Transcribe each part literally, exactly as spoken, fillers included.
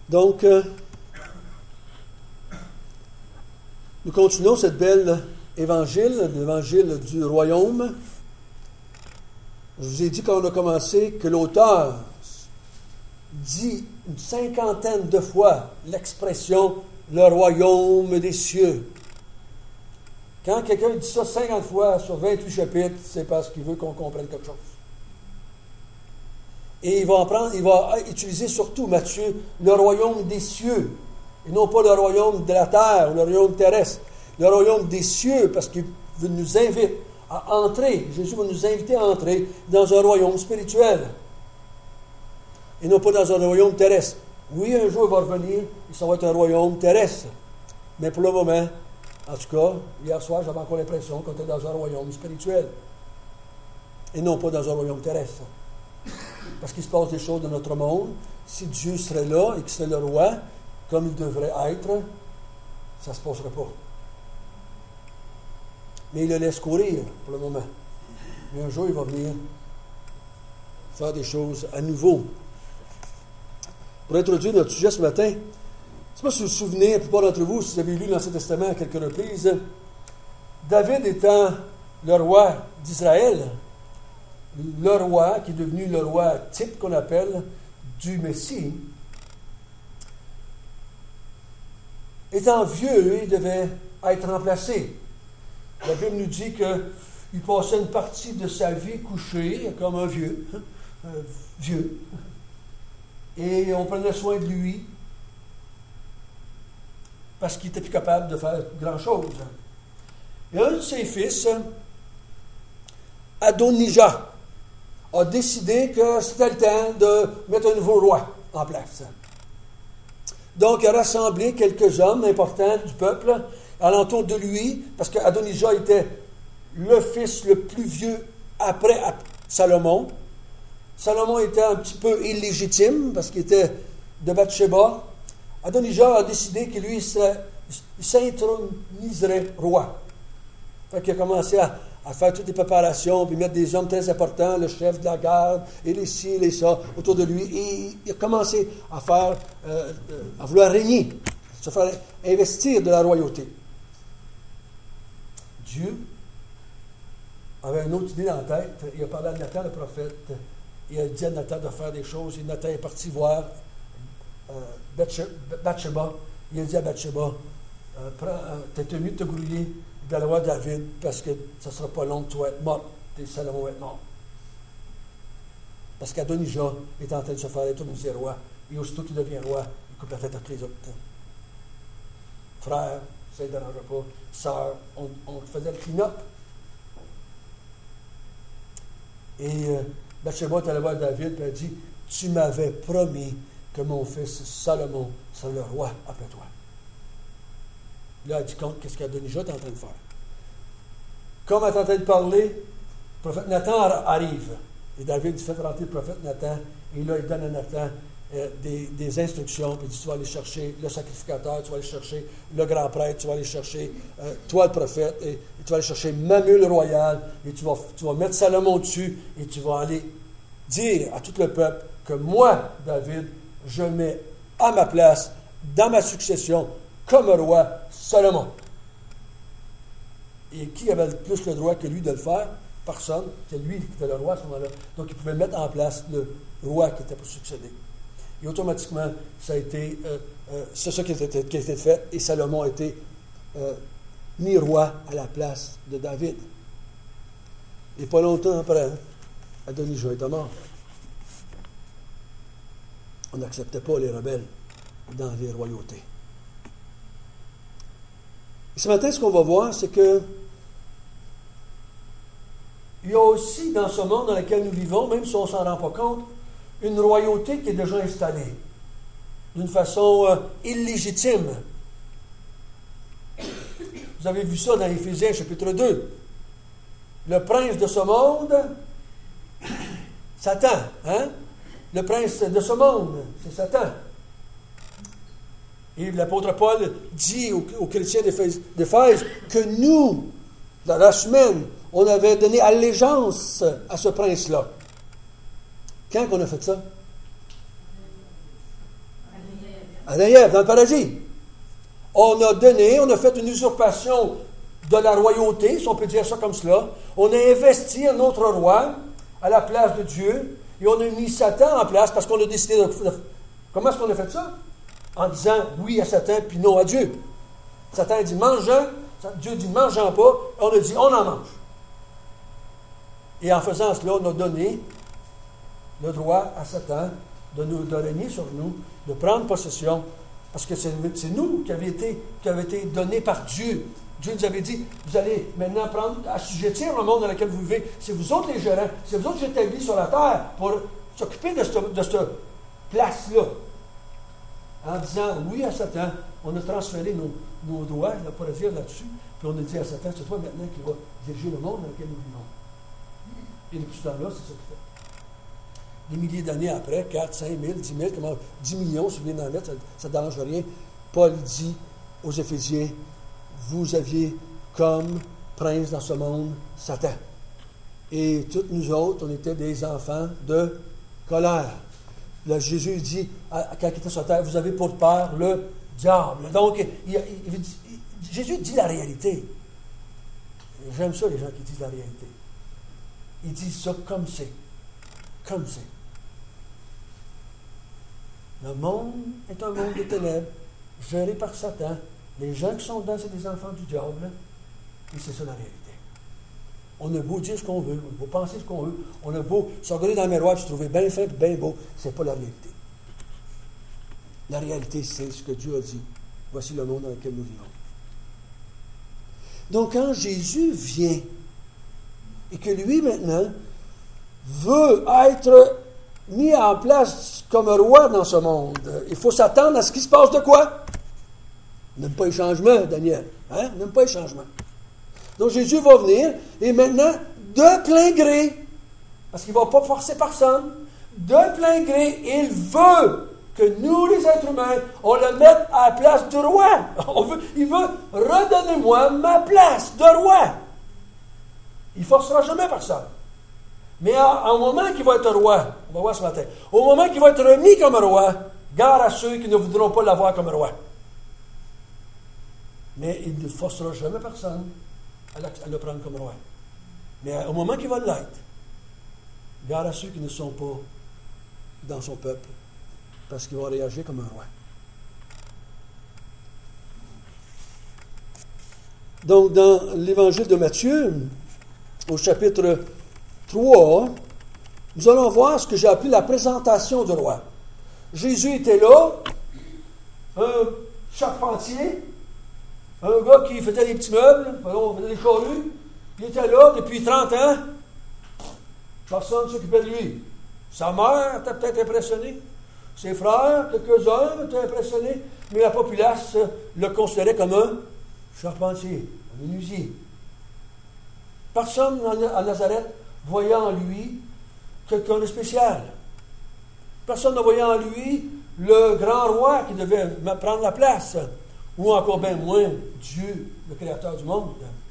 Donc, euh, nous continuons cette belle évangile, l'évangile du royaume. Je vous ai dit quand on a commencé que l'auteur dit une cinquantaine de fois l'expression « le royaume des cieux ». Quand quelqu'un dit ça cinquante fois sur vingt-huit chapitres, c'est parce qu'il veut qu'on comprenne quelque chose. Et il va en prendre, il va utiliser surtout, Matthieu, le royaume des cieux, et non pas le royaume de la terre ou le royaume terrestre. Le royaume des cieux, parce qu'il nous invite à entrer, Jésus va nous inviter à entrer dans un royaume spirituel, et non pas dans un royaume terrestre. Oui, un jour il va revenir, et ça va être un royaume terrestre, mais pour le moment, en tout cas, hier soir, j'avais encore l'impression qu'on était dans un royaume spirituel, et non pas dans un royaume terrestre. Parce qu'il se passe des choses dans notre monde. Si Dieu serait là et qu'il serait le roi, comme il devrait être, ça ne se passerait pas. Mais il le laisse courir pour le moment. Mais un jour, il va venir faire des choses à nouveau. Pour introduire notre sujet ce matin, je ne sais pas si vous vous souvenez, la plupart d'entre vous, si vous avez lu l'Ancien Testament à quelques reprises, David étant le roi d'Israël, le roi, qui est devenu le roi type qu'on appelle du Messie, étant vieux, il devait être remplacé. La Bible nous dit qu'il passait une partie de sa vie couché, comme un vieux, un vieux, et on prenait soin de lui parce qu'il n'était plus capable de faire grand-chose. Et un de ses fils, Adonijah, a décidé que c'était le temps de mettre un nouveau roi en place. Donc, il a rassemblé quelques hommes importants du peuple alentour de lui, parce qu'Adonijah était le fils le plus vieux après Salomon. Salomon était un petit peu illégitime, parce qu'il était de Bathsheba. Adonijah a décidé que lui, il s'introniserait roi. Fait qu'il a commencé à à faire toutes les préparations, puis mettre des hommes très importants, le chef de la garde, et les ci, et les ça, autour de lui. Et il a commencé à faire, euh, à vouloir régner, se faire investir de la royauté. Dieu avait une autre idée dans la tête. Il a parlé à Nathan, le prophète. Il a dit à Nathan de faire des choses. Et Nathan est parti voir euh, Bathsheba. Il a dit à Bathsheba, euh, euh, t'es tenu de te grouiller de la roi David, parce que ça ne sera pas long que tu vas être mort, et Salomon va être mort. Parce qu'Adonijah est en train de se faire étourniser roi, et aussitôt qu'il devient roi, il coupe la tête à tous les autres. Frère, ça ne dérangera pas. Sœur, on, on faisait le clean-up. Et euh, Bathsheba est allée voir David, et elle a dit, tu m'avais promis que mon fils Salomon serait le roi après toi. Là, elle dit compte qu'est-ce qu'Adonijah est en train de faire. Comme elle est en train de parler, le prophète Nathan arrive. Et David fait rentrer le prophète Nathan. Et là, il donne à Nathan euh, des, des instructions. Puis il dit, tu vas aller chercher le sacrificateur, tu vas aller chercher le grand prêtre, tu vas aller chercher euh, toi le prophète, et, et tu vas aller chercher ma mule royale, et tu vas, tu vas mettre Salomon dessus, et tu vas aller dire à tout le peuple que moi, David, je mets à ma place, dans ma succession, comme roi, Salomon. Et qui avait plus le droit que lui de le faire? Personne. C'est lui qui était le roi à ce moment-là. Donc, il pouvait mettre en place le roi qui était pour succéder. Et automatiquement, ça a été, euh, euh, c'est ça qui a été, qui a été fait, et Salomon a été euh, mis roi à la place de David. Et pas longtemps après, Adonijah était mort. On n'acceptait pas les rebelles dans les royautés. Et ce matin, ce qu'on va voir, c'est que il y a aussi dans ce monde dans lequel nous vivons, même si on ne s'en rend pas compte, une royauté qui est déjà installée d'une façon euh, illégitime. Vous avez vu ça dans Éphésiens chapitre deux. Le prince de ce monde, Satan, hein? Le prince de ce monde, c'est Satan. Et l'apôtre Paul dit aux, aux chrétiens d'Éphèse, d'Éphèse que nous, dans la semaine, on avait donné allégeance à ce prince-là. Quand on a fait ça? Adam et Ève, dans le paradis. On a donné, on a fait une usurpation de la royauté, si on peut dire ça comme cela. On a investi un autre roi à la place de Dieu, et on a mis Satan en place parce qu'on a décidé de... de comment est-ce qu'on a fait ça? En disant oui à Satan, puis non à Dieu. Satan a dit mangeant, Dieu dit mangeant pas, on a dit on en mange. Et en faisant cela, on a donné le droit à Satan de, nous, de régner sur nous, de prendre possession, parce que c'est, c'est nous qui avons été, qui avons été donnés par Dieu. Dieu nous avait dit, vous allez maintenant prendre, assujettir le monde dans lequel vous vivez. C'est vous autres les gérants, c'est vous autres qui êtes établis sur la terre pour s'occuper de cette, de cette place-là. En disant oui à Satan, on a transféré nos, nos droits, on pourrait dire là-dessus, puis on a dit à Satan, c'est toi maintenant qui vas diriger le monde dans lequel nous vivons. Et depuis ce temps-là, c'est ça qu'il fait. Des milliers d'années après, quatre, cinq mille, dix mille, comment, dix millions, si vous voulez en mettre, ça ne dérange rien. Paul dit aux Éphésiens, vous aviez comme prince dans ce monde Satan. Et toutes nous autres, on était des enfants de colère. Là, Jésus dit, à, quand il était sur terre, vous avez pour père le diable. Donc, il, il, il, il, Jésus dit la réalité. J'aime ça, les gens qui disent la réalité. Ils disent ça comme c'est. Comme c'est. Le monde est un monde de ténèbres, géré par Satan. Les gens qui sont dedans, c'est des enfants du diable. Et c'est ça la réalité. On a beau dire ce qu'on veut, on a beau penser ce qu'on veut, on a beau se regarder dans le miroir et se trouver bien fin et bien beau. C'est pas la réalité. La réalité, c'est ce que Dieu a dit. Voici le monde dans lequel nous vivons. Donc, quand Jésus vient et que lui, maintenant, veut être mis en place comme roi dans ce monde, il faut s'attendre à ce qui se passe de quoi? N'aime pas les changements, Daniel. Hein? N'aime pas les changements. Donc Jésus va venir, et maintenant, de plein gré, parce qu'il ne va pas forcer personne, de plein gré, il veut que nous, les êtres humains, on le mette à la place du roi. On veut, il veut, redonnez-moi ma place de roi. Il ne forcera jamais personne. Mais au moment qu'il va être roi, on va voir ce matin, au moment qu'il va être remis comme roi, gare à ceux qui ne voudront pas l'avoir comme roi. Mais il ne forcera jamais personne à le prendre comme roi. Mais au moment qu'il va l'être, gare à ceux qui ne sont pas dans son peuple, parce qu'ils vont réagir comme un roi. Donc, dans l'évangile de Matthieu, au chapitre trois, nous allons voir ce que j'ai appelé la présentation du roi. Jésus était là, un charpentier, un gars qui faisait des petits meubles, on faisait des charrues, il était là depuis trente ans, personne ne s'occupait de lui. Sa mère était peut-être impressionnée, ses frères, quelques-uns étaient impressionnés, mais la populace le considérait comme un charpentier, un menuisier. Personne à Nazareth voyait en lui quelqu'un de spécial. Personne ne voyait en lui le grand roi qui devait prendre la place, ou encore bien moins Dieu, le créateur du monde.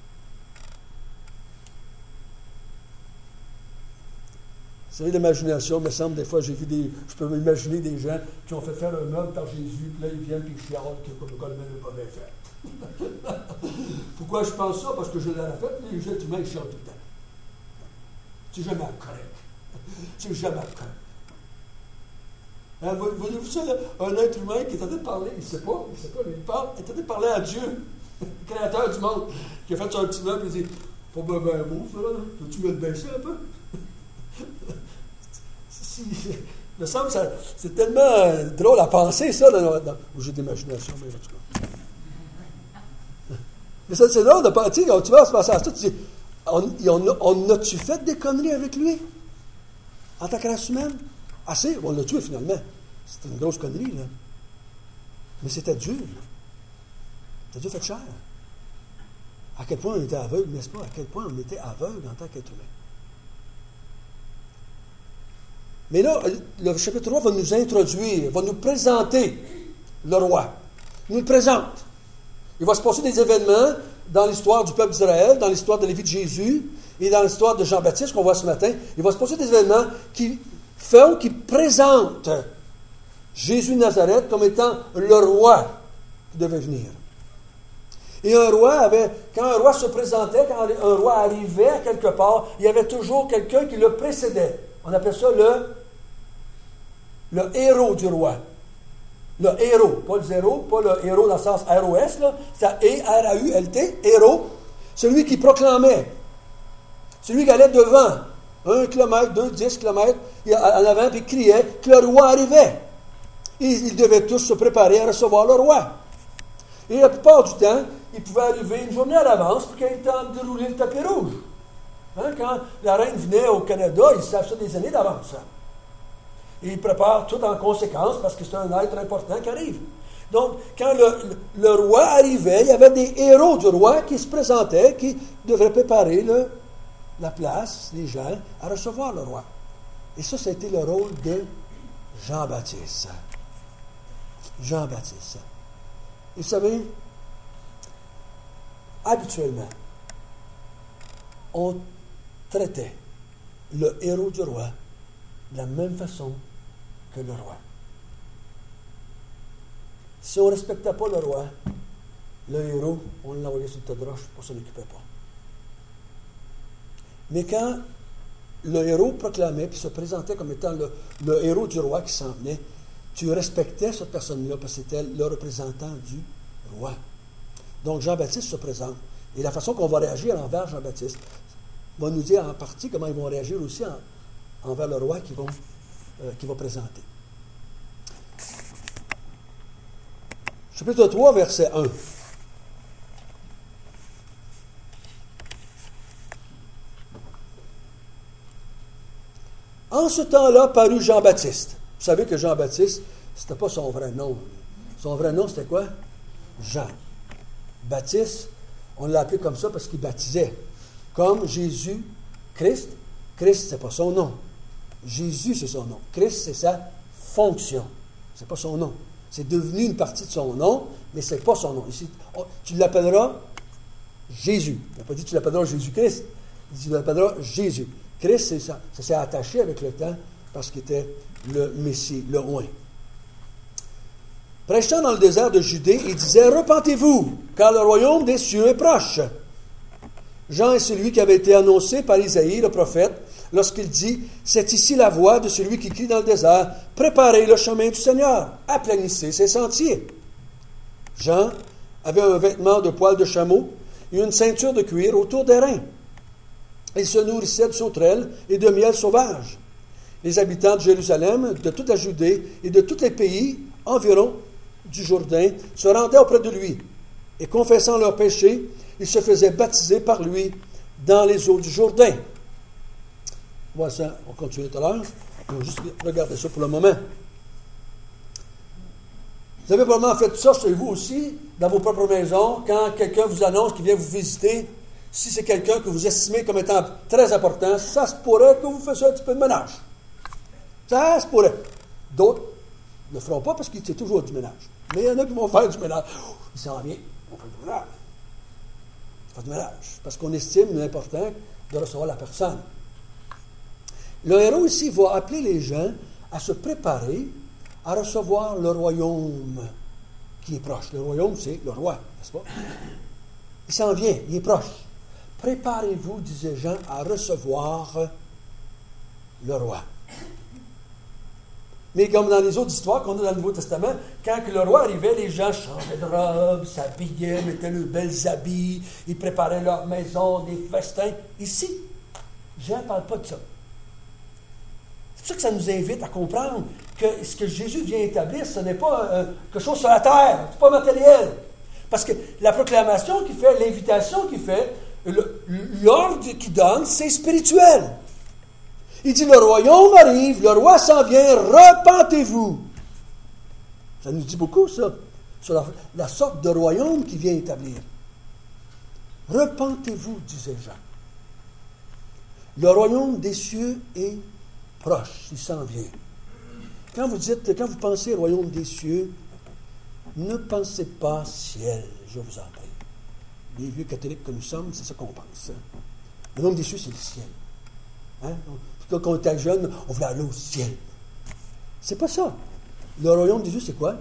Vous savez, l'imagination, me semble, des fois, j'ai vu des. Je peux m'imaginer des gens qui ont fait faire un meuble par Jésus, puis là, ils viennent, puis ils chialent, que le gars ne pas bien fait. Pourquoi je pense ça? Parce que je l'ai fait, les gens, tu m'as chialent tout le temps. C'est jamais correct. C'est jamais correct. Hein, voyez-vous ça, là? Un être humain qui est en train de parler, il ne sait pas, il ne sait pas, mais il parle, il est en train de parler à Dieu, le créateur du monde, qui a fait son petit meuble, et il dit, pas bien ben beau, ça, là, peux-tu me le baisser un peu? Si, il me semble que ça, c'est tellement drôle à penser, ça, là, dans, où j'ai de l'imagination, mais en tout cas. Mais ça, c'est drôle de penser, tu vas se passer à ça, tu dis, on, on, on a-tu fait des conneries avec lui? En tant que race humaine? Assez, on l'a tué finalement. C'était une grosse connerie, là. Mais c'était dur. C'était dur fait cher. À quel point on était aveugle, n'est-ce pas? À quel point on était aveugle en tant qu'être humain. Mais là, le chapitre trois va nous introduire, va nous présenter le roi. Il nous le présente. Il va se passer des événements dans l'histoire du peuple d'Israël, dans l'histoire de la vie de Jésus et dans l'histoire de Jean-Baptiste qu'on voit ce matin. Il va se passer des événements qui font, qui présentent Jésus de Nazareth comme étant le roi qui devait venir. Et un roi avait, quand un roi se présentait, quand un roi arrivait à quelque part, il y avait toujours quelqu'un qui le précédait. On appelle ça le, le héros du roi. Le héros, pas le zéro, pas le héros dans le sens R O S, là, c'est R A U L T, héros. Celui qui proclamait, celui qui allait devant, un kilomètre, deux, dix kilomètres, en avant, puis criait que le roi arrivait. Et ils devaient tous se préparer à recevoir le roi. Et la plupart du temps, il pouvait arriver une journée à l'avance pour qu'il ait le temps de dérouler le tapis rouge. Hein, quand la reine venait au Canada, ils savent ça des années d'avance. Ça. Et ils préparent tout en conséquence parce que c'est un être important qui arrive. Donc, quand le, le, le roi arrivait, il y avait des héros du roi qui se présentaient, qui devraient préparer le, la place, les gens, à recevoir le roi. Et ça, ça a été le rôle de Jean-Baptiste. Jean-Baptiste. Et vous savez, habituellement, on traitait le héros du roi de la même façon que le roi. Si on ne respectait pas le roi, le héros, on l'envoyait sur le tas de roche pour s'en occuper pas. Mais quand le héros proclamait puis se présentait comme étant le, le héros du roi qui s'en venait, tu respectais cette personne-là parce que c'était le représentant du roi. Donc Jean-Baptiste se présente. Et la façon qu'on va réagir envers Jean-Baptiste va nous dire en partie comment ils vont réagir aussi en, envers le roi qu'ils vont, euh, qu'ils vont présenter. Chapitre trois, verset un. En ce temps-là parut Jean-Baptiste. Vous savez que Jean-Baptiste, ce n'était pas son vrai nom. Son vrai nom, c'était quoi? Jean. Baptiste, on l'a appelé comme ça parce qu'il baptisait. Comme Jésus, Christ. Christ, ce n'est pas son nom. Jésus, c'est son nom. Christ, c'est sa fonction. Ce n'est pas son nom. C'est devenu une partie de son nom, mais ce n'est pas son nom. Ici, oh, tu l'appelleras Jésus. Il n'a pas dit tu l'appelleras Jésus-Christ. Il dit tu l'appelleras Jésus. Christ, c'est ça. Ça s'est attaché avec le temps parce qu'il était le Messie, le roi. Prêchant dans le désert de Judée, il disait « Repentez-vous, car le royaume des cieux est proche. » Jean est celui qui avait été annoncé par Isaïe, le prophète, lorsqu'il dit « C'est ici la voix de celui qui crie dans le désert, préparez le chemin du Seigneur, aplanissez ses sentiers. » Jean avait un vêtement de poil de chameau et une ceinture de cuir autour des reins. Il se nourrissait de sauterelles et de miel sauvage. Les habitants de Jérusalem, de toute la Judée et de tous les pays environ du Jourdain se rendaient auprès de lui et confessant leurs péchés, ils se faisaient baptiser par lui dans les eaux du Jourdain. Voilà ça, on continue tout à l'heure. On va juste regarder ça pour le moment. Vous avez probablement fait ça chez vous aussi, dans vos propres maisons, quand quelqu'un vous annonce qu'il vient vous visiter. Si c'est quelqu'un que vous estimez comme étant très important, ça se pourrait que vous fassiez un petit peu de ménage. Ça se pourrait. D'autres ne le feront pas parce qu'il y a toujours du ménage. Mais il y en a qui vont faire du ménage. Oh, il s'en vient, on fait du ménage. On fait du ménage. Parce qu'on estime l'important de recevoir la personne. Le héros ici va appeler les gens à se préparer à recevoir le royaume qui est proche. Le royaume, c'est le roi, n'est-ce pas? Il s'en vient, il est proche. Préparez-vous, disait Jean, à recevoir le roi. Mais comme dans les autres histoires qu'on a dans le Nouveau Testament, quand le roi arrivait, les gens changeaient de robe, s'habillaient, mettaient leurs belles habits, ils préparaient leur maison, des festins. Ici, Jean ne parle pas de ça. C'est pour ça que ça nous invite à comprendre que ce que Jésus vient établir, ce n'est pas euh, quelque chose sur la terre, ce n'est pas matériel. Parce que la proclamation qu'il fait, l'invitation qu'il fait, le, l'ordre qu'il donne, c'est spirituel. Il dit, le royaume arrive, le roi s'en vient, repentez-vous. Ça nous dit beaucoup, ça, sur la, la sorte de royaume qu'il vient établir. Repentez-vous, disait Jean. Le royaume des cieux est proche, il s'en vient. Quand vous dites, quand vous pensez au royaume des cieux, ne pensez pas ciel, je vous en prie. Les vieux catholiques que nous sommes, c'est ça qu'on pense. Le royaume des cieux, c'est le ciel. Hein? Quand on était jeune, on voulait aller au ciel. C'est pas ça. Le royaume de Dieu, c'est quoi?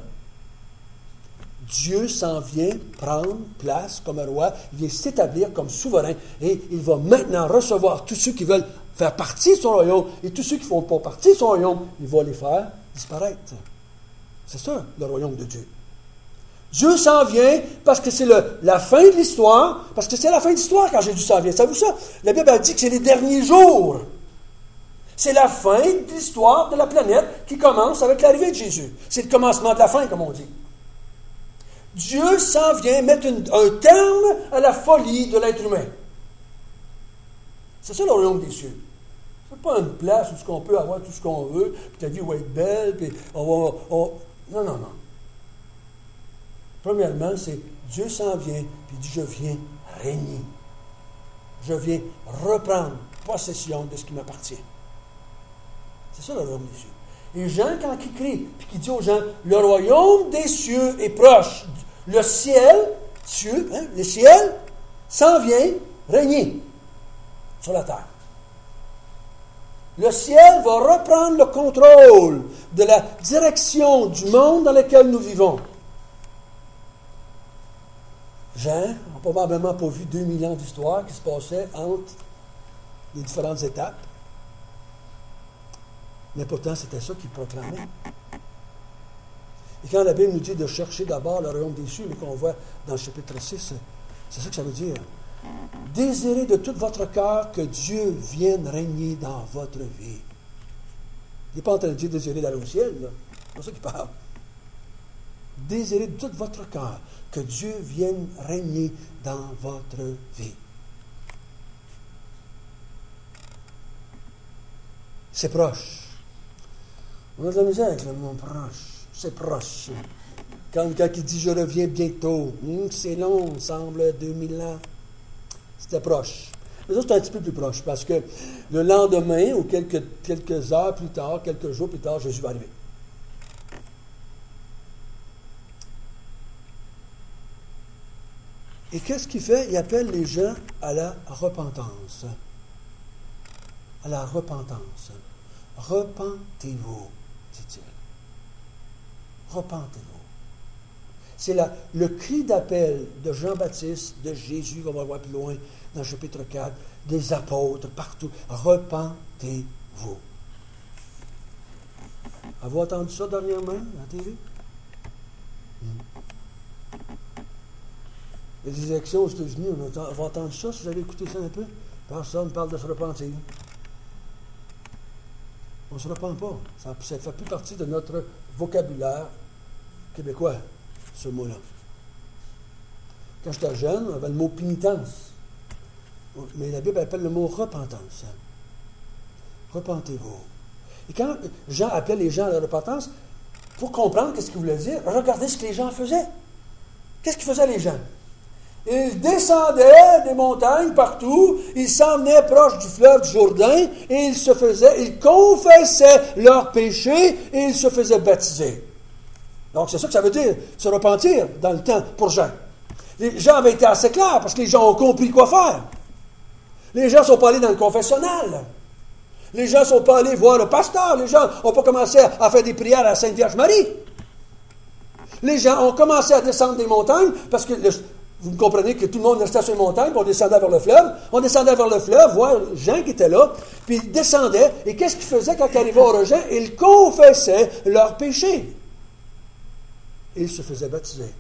Dieu s'en vient prendre place comme un roi, il vient s'établir comme souverain et il va maintenant recevoir tous ceux qui veulent faire partie de son royaume et tous ceux qui ne font pas partie de son royaume, il va les faire disparaître. C'est ça, le royaume de Dieu. Dieu s'en vient parce que c'est le, la fin de l'histoire, parce que c'est la fin de l'histoire quand Jésus s'en vient. Savez-vous ça? La Bible a dit que c'est les derniers jours. C'est la fin de l'histoire de la planète qui commence avec l'arrivée de Jésus. C'est le commencement de la fin, comme on dit. Dieu s'en vient mettre une, un terme à la folie de l'être humain. C'est ça le royaume des cieux. Ce n'est pas une place où on peut avoir tout ce qu'on veut, puis ta vie va être belle, puis on va... On... Non, non, non. Premièrement, c'est Dieu s'en vient, puis il dit, je viens régner. Je viens reprendre possession de ce qui m'appartient. C'est ça le royaume des cieux. Et Jean, quand il crie, puis qu'il dit aux gens, le royaume des cieux est proche. Le ciel, cieux, hein, le ciel s'en vient régner sur la terre. Le ciel va reprendre le contrôle de la direction du monde dans lequel nous vivons. Jean n'a probablement pas vu deux mille ans d'histoire qui se passaient entre les différentes étapes. Mais pourtant, c'était ça qu'il proclamait. Et quand la Bible nous dit de chercher d'abord le royaume des cieux, mais qu'on voit dans le chapitre six, c'est ça que ça veut dire. Désirez de tout votre cœur que Dieu vienne régner dans votre vie. Il n'est pas en train de dire désirer d'aller au ciel, là. C'est pas ça qu'il parle. Désirez de tout votre cœur que Dieu vienne régner dans votre vie. C'est proche. On a de la misère avec le mot proche. C'est proche. Quand, quand il dit « je reviens bientôt hum, », c'est long, semble deux mille ans. C'était proche. Mais ça, c'est un petit peu plus proche, parce que le lendemain, ou quelques, quelques heures plus tard, quelques jours plus tard, Jésus va arriver. Et qu'est-ce qu'il fait? Il appelle les gens à la repentance. À la repentance. Repentez-vous, dit-il. Repentez-vous. C'est la, le cri d'appel de Jean-Baptiste, de Jésus, qu'on va voir plus loin dans le chapitre quatre, des apôtres, partout. Repentez-vous. Avez-vous entendu ça dernièrement, à la T V? Hmm. Il y a des élections aux États-Unis, on a, on a entendu ça, si vous avez écouté ça un peu? Personne ne parle de se repentir. On ne se repent pas. Ça ne fait plus partie de notre vocabulaire québécois, ce mot-là. Quand j'étais jeune, on avait le mot pénitence. Mais la Bible appelle le mot repentance. Repentez-vous. Et quand Jean appelait les gens à la repentance, pour comprendre ce qu'il voulait dire, regardez ce que les gens faisaient. Qu'est-ce qu'ils faisaient les gens? Ils descendaient des montagnes partout, ils s'en venaient proche du fleuve du Jourdain, et ils se faisaient, ils confessaient leurs péchés, et ils se faisaient baptiser. Donc, c'est ça que ça veut dire, se repentir dans le temps pour Jean. Les gens avaient été assez clairs, parce que les gens ont compris quoi faire. Les gens ne sont pas allés dans le confessionnal. Les gens ne sont pas allés voir le pasteur. Les gens n'ont pas commencé à faire des prières à la Sainte Vierge Marie. Les gens ont commencé à descendre des montagnes, parce que... Le, vous comprenez que tout le monde restait sur les montagnes, puis on descendait vers le fleuve. On descendait vers le fleuve, voir Jean qui était là, puis ils descendaient. Et qu'est-ce qu'ils faisaient quand ils arrivaient au rejet? Ils confessaient leurs péchés. Et ils se faisaient baptiser.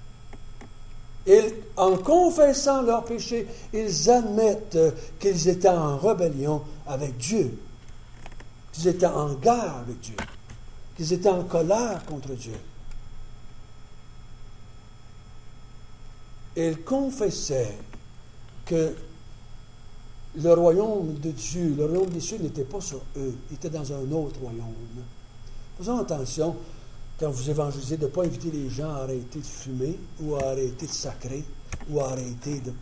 Et en confessant leurs péchés, ils admettent qu'ils étaient en rébellion avec Dieu, qu'ils étaient en guerre avec Dieu, qu'ils étaient en colère contre Dieu. Et ils confessaient que le royaume de Dieu, le royaume des cieux n'était pas sur eux, il était dans un autre royaume. Faisons attention, quand vous évangélisez, de ne pas inviter les gens à arrêter de fumer, ou à arrêter de sacrer, ou à arrêter de...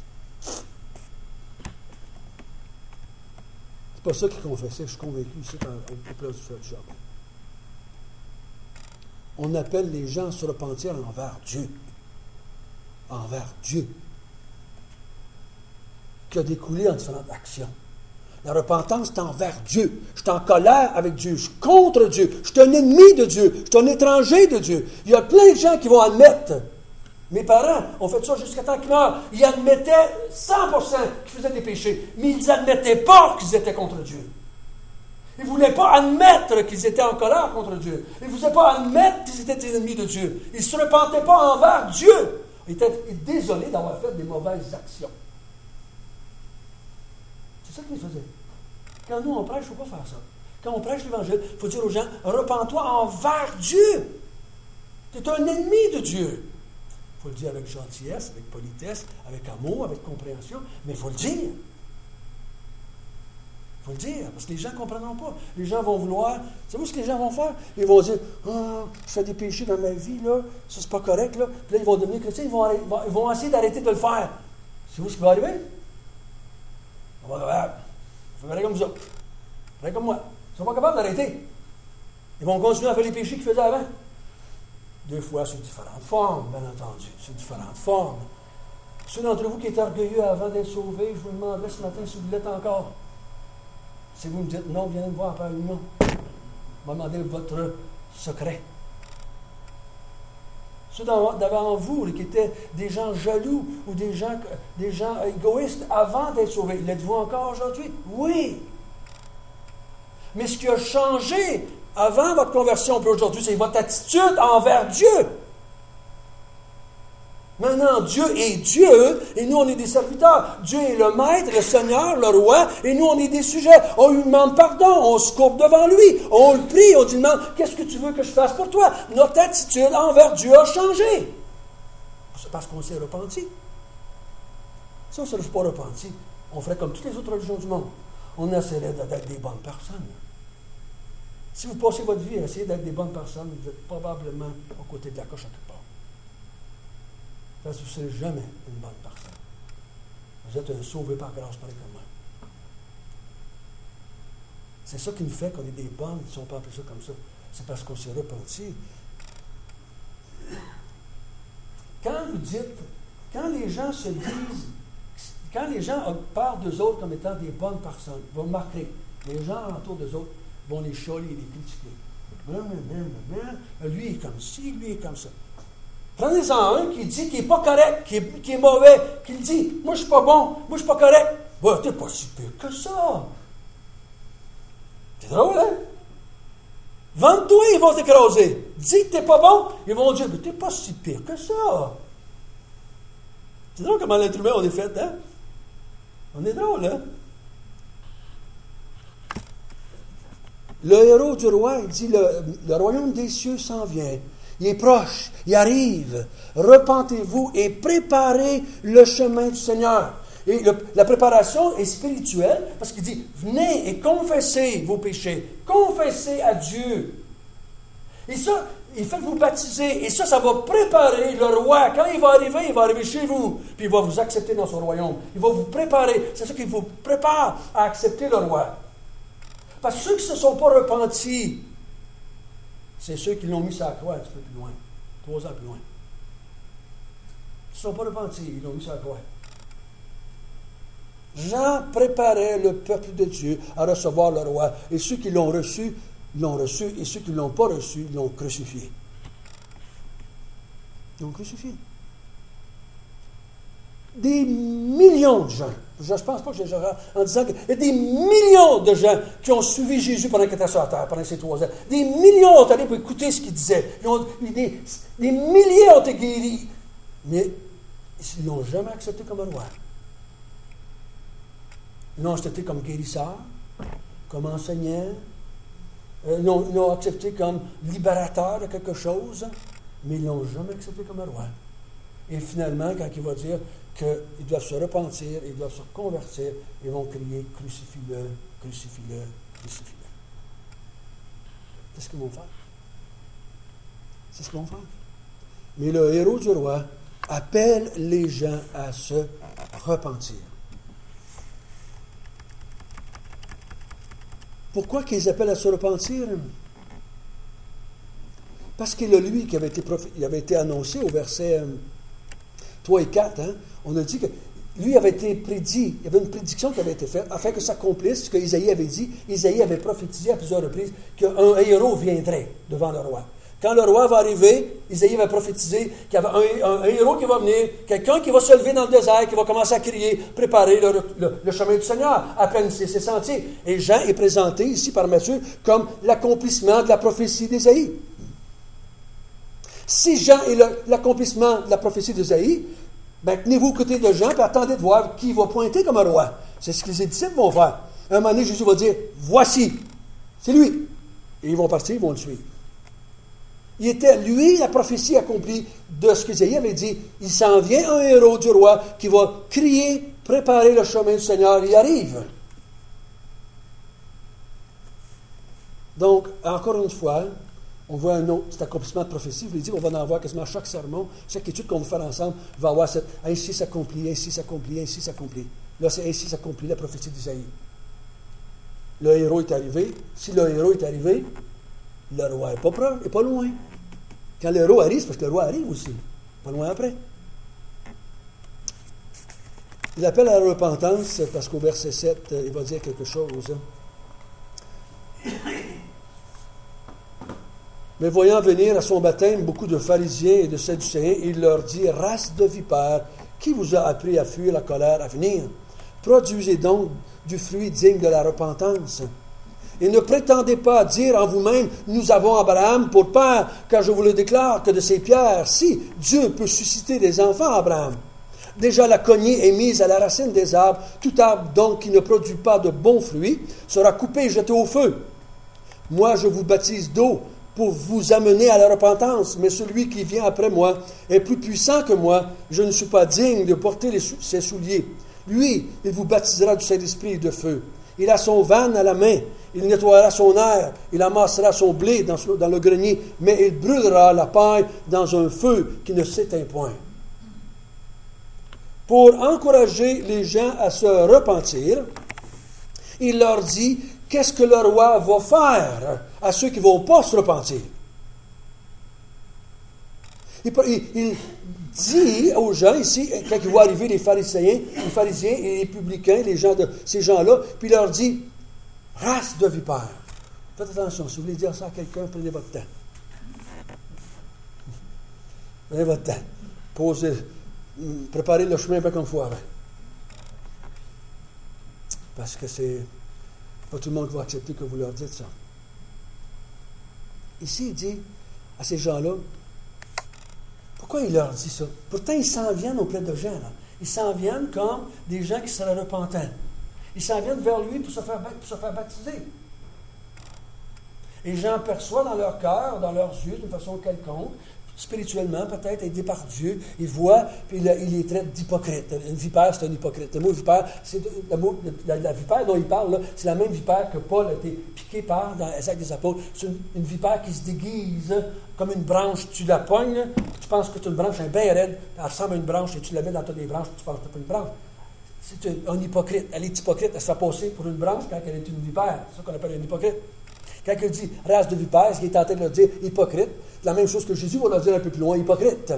C'est pas ça qu'ils confessaient, je suis convaincu, ici, au place du fleuve du Jourdain. On appelle les gens à se repentir envers Dieu. Envers Dieu, qui a découlé en différentes actions. La repentance, c'est envers Dieu. Je suis en colère avec Dieu. Je suis contre Dieu. Je suis un ennemi de Dieu. Je suis un étranger de Dieu. Il y a plein de gens qui vont admettre. Mes parents ont fait ça jusqu'à temps qu'ils meurent. Ils admettaient cent pour cent qu'ils faisaient des péchés, mais ils n'admettaient pas qu'ils étaient contre Dieu. Ils ne voulaient pas admettre qu'ils étaient en colère contre Dieu. Ils ne voulaient pas admettre qu'ils étaient des ennemis de Dieu. Ils ne se repentaient pas envers Dieu. Ils étaient désolés d'avoir fait des mauvaises actions. C'est ça qu'ils faisaient. Quand nous, on prêche, il ne faut pas faire ça. Quand on prêche l'Évangile, il faut dire aux gens, repens-toi envers Dieu. Tu es un ennemi de Dieu. Il faut le dire avec gentillesse, avec politesse, avec amour, avec compréhension, mais il faut le dire. Il faut le dire, parce que les gens ne comprendront pas. Les gens vont vouloir... Savez-vous ce que les gens vont faire? Ils vont dire, oh, je fais des péchés dans ma vie, là, ça c'est pas correct, là. Puis là, ils vont devenir chrétiens, ils vont, ils vont essayer d'arrêter de le faire. Savez-vous ce qui va arriver? On va faire, on va faire comme ça. Pareil comme moi. Ils ne sont pas capables d'arrêter. Ils vont continuer à faire les péchés qu'ils faisaient avant. Deux fois sous différentes formes, bien entendu, sous différentes formes. Ceux d'entre vous qui étaient orgueilleux avant d'être sauvés, je vous demanderai ce matin si vous l'êtes encore. Si vous me dites non, venez me voir après une non. Je vais demander votre secret. Ceux d'avant vous qui étaient des gens jaloux ou des gens, des gens égoïstes avant d'être sauvés, l'êtes-vous encore aujourd'hui? Oui. Mais ce qui a changé avant votre conversion, puis aujourd'hui, c'est votre attitude envers Dieu. Maintenant, Dieu est Dieu, et nous, on est des serviteurs. Dieu est le maître, le Seigneur, le roi, et nous, on est des sujets. On lui demande pardon, on se courbe devant lui, on le prie, on lui demande, qu'est-ce que tu veux que je fasse pour toi? Notre attitude envers Dieu a changé. C'est parce qu'on s'est repenti. Si on ne s'est pas repenti, on ferait comme toutes les autres religions du monde. On essaierait d'être des bonnes personnes. Si vous passez votre vie à essayer d'être des bonnes personnes, vous êtes probablement aux côtés de la coche à quelque part. Parce que vous ne serez jamais une bonne personne. Vous êtes un sauvé par grâce, pareil comme moi. C'est ça qui nous fait qu'on est des bonnes, si on peut appeler ça comme ça. C'est parce qu'on s'est repenti. Quand vous dites, quand les gens se disent, quand les gens parlent d'eux autres comme étant des bonnes personnes, vous remarquerez, les gens autour d'eux autres vont les chialer et les critiquer. Lui est comme ci, lui est comme ça. Prenez-en un qui dit qu'il n'est pas correct, qui est, qui est mauvais, qui dit « Moi, je ne suis pas bon, moi, je ne suis pas correct. » Ben, t'es pas si pire que ça. C'est drôle, hein? Vente-toi, ils vont t'écraser. Dis que tu n'es pas bon, ils vont dire « Tu n'es pas si pire que ça. » C'est drôle comment l'être humain, on est fait, hein? On est drôle, hein? Le héros du roi, il dit, le, le royaume des cieux s'en vient. Il est proche, il arrive. Repentez-vous et préparez le chemin du Seigneur. Et le, la préparation est spirituelle parce qu'il dit, venez et confessez vos péchés. Confessez à Dieu. Et ça, il fait vous baptiser. Et ça, ça va préparer le roi. Quand il va arriver, il va arriver chez vous. Puis il va vous accepter dans son royaume. Il va vous préparer. C'est ça qu'il vous prépare à accepter le roi. Parce que ceux qui ne se sont pas repentis, c'est ceux qui l'ont mis sur la croix un petit peu plus loin. Trois ans plus loin. Ils ne se sont pas repentis, ils l'ont mis sur la croix. Jean préparait le peuple de Dieu à recevoir le roi. Et ceux qui l'ont reçu, l'ont reçu. Et ceux qui ne l'ont pas reçu, l'ont crucifié. Ils l'ont crucifié. Des millions de gens, je ne pense pas que j'exagère en disant qu'il y a des millions de gens qui ont suivi Jésus pendant qu'il était sur la terre, pendant ces trois ans. Des millions ont allé pour écouter ce qu'il disait. Ils ont, des, des milliers ont été guéris. Mais ils ne l'ont jamais accepté comme un roi. Ils l'ont accepté comme guérisseur, comme enseignant. Ils l'ont, ils l'ont accepté comme libérateur de quelque chose, mais ils ne l'ont jamais accepté comme un roi. Et finalement, quand il va dire qu'ils doivent se repentir, ils doivent se convertir, ils vont crier « Crucifie-le, crucifie-le, crucifie-le ». C'est ce qu'ils vont faire. C'est ce qu'ils vont faire. Mais le héros du roi appelle les gens à se repentir. Pourquoi qu'ils appellent à se repentir? Parce qu'il a lui qui avait été, prof... il avait été annoncé au verset trois et quatre, hein? On a dit que lui avait été prédit, il y avait une prédiction qui avait été faite afin que s'accomplisse ce que Isaïe avait dit. Isaïe avait prophétisé à plusieurs reprises qu'un héros viendrait devant le roi. Quand le roi va arriver, Isaïe va prophétiser qu'il y avait un, un, un héros qui va venir, quelqu'un qui va se lever dans le désert, qui va commencer à crier, préparer le, le, le chemin du Seigneur, aplanissez ses sentiers. Et Jean est présenté ici par Matthieu comme l'accomplissement de la prophétie d'Isaïe. Si Jean est le, l'accomplissement de la prophétie d'Isaïe, ben, tenez-vous aux côtés de Jean et attendez de voir qui va pointer comme un roi. C'est ce que les disciples vont faire. À un moment donné, Jésus va dire, voici, c'est lui. Et ils vont partir, ils vont le suivre. Il était, lui, la prophétie accomplie de ce qu'Isaïe avait dit. Il s'en vient un héros du roi qui va crier, préparer le chemin du Seigneur. Il arrive. Donc, encore une fois, on voit un autre cet accomplissement de prophétie. Je vous l'ai dit, on va en voir quasiment chaque sermon, chaque étude qu'on va faire ensemble, va avoir cette « ainsi s'accomplit, ainsi s'accomplit, ainsi s'accomplit ». Là, c'est « ainsi s'accomplit la prophétie d'Isaïe ». Le héros est arrivé. Si le héros est arrivé, le roi n'est pas proche, n'est pas loin. Quand le héros arrive, c'est parce que le roi arrive aussi. Pas loin après. Il appelle à la repentance parce qu'au verset sept, il va dire quelque chose. Mais voyant venir à son baptême beaucoup de pharisiens et de sadducéens, il leur dit, race de vipères, qui vous a appris à fuir la colère à venir? Produisez donc du fruit digne de la repentance. Et ne prétendez pas dire en vous-même, nous avons Abraham pour père, car je vous le déclare que de ces pierres, si Dieu peut susciter des enfants à Abraham. Déjà la cognée est mise à la racine des arbres, tout arbre donc qui ne produit pas de bons fruits sera coupé et jeté au feu. Moi je vous baptise d'eau pour vous amener à la repentance, mais celui qui vient après moi est plus puissant que moi, je ne suis pas digne de porter les sou- ses souliers. Lui, il vous baptisera du Saint-Esprit et de feu. Il a son van à la main, il nettoiera son aire, il amassera son blé dans, dans le grenier, mais il brûlera la paille dans un feu qui ne s'éteint point. Pour encourager les gens à se repentir, il leur dit, qu'est-ce que le roi va faire à ceux qui ne vont pas se repentir? Il, il, il dit aux gens ici, quand ils vont arriver les pharisiens, les pharisiens et les publicains, les gens de ces gens-là, puis il leur dit, race de vipères. Faites attention, si vous voulez dire ça à quelqu'un, prenez votre temps. Prenez votre temps. Posez, préparez le chemin bien comme il faut avant. Parce que c'est pas tout le monde qui va accepter que vous leur dites ça. Ici, il dit à ces gens-là, pourquoi il leur dit ça? Pourtant, ils s'en viennent auprès de gens. Là. Ils s'en viennent comme des gens qui seraient repentants. Ils s'en viennent vers lui pour se faire, pour se faire baptiser. Et Jean perçoit dans leur cœur, dans leurs yeux, d'une façon quelconque, spirituellement peut-être, aidé par Dieu, il voit, puis il, il les traite d'hypocrites. Une vipère, c'est un hypocrite. Le mot vipère, c'est le mot, la, la vipère dont il parle, là, c'est la même vipère que Paul a été piqué par dans les Actes des Apôtres. C'est une, une vipère qui se déguise comme une branche. Tu la pognes, tu penses que tu as une branche, elle est bien raide, elle ressemble à une branche, et tu la mets dans toutes les branches, tu penses que tu n'as pas une branche. C'est un, un hypocrite. Elle est hypocrite, elle se fait passer pour une branche quand elle est une vipère. C'est ça qu'on appelle un hypocrite. Quand il dit race de vipères, ce qu'il est en train de leur dire hypocrite, c'est la même chose que Jésus va leur dire un peu plus loin, hypocrite.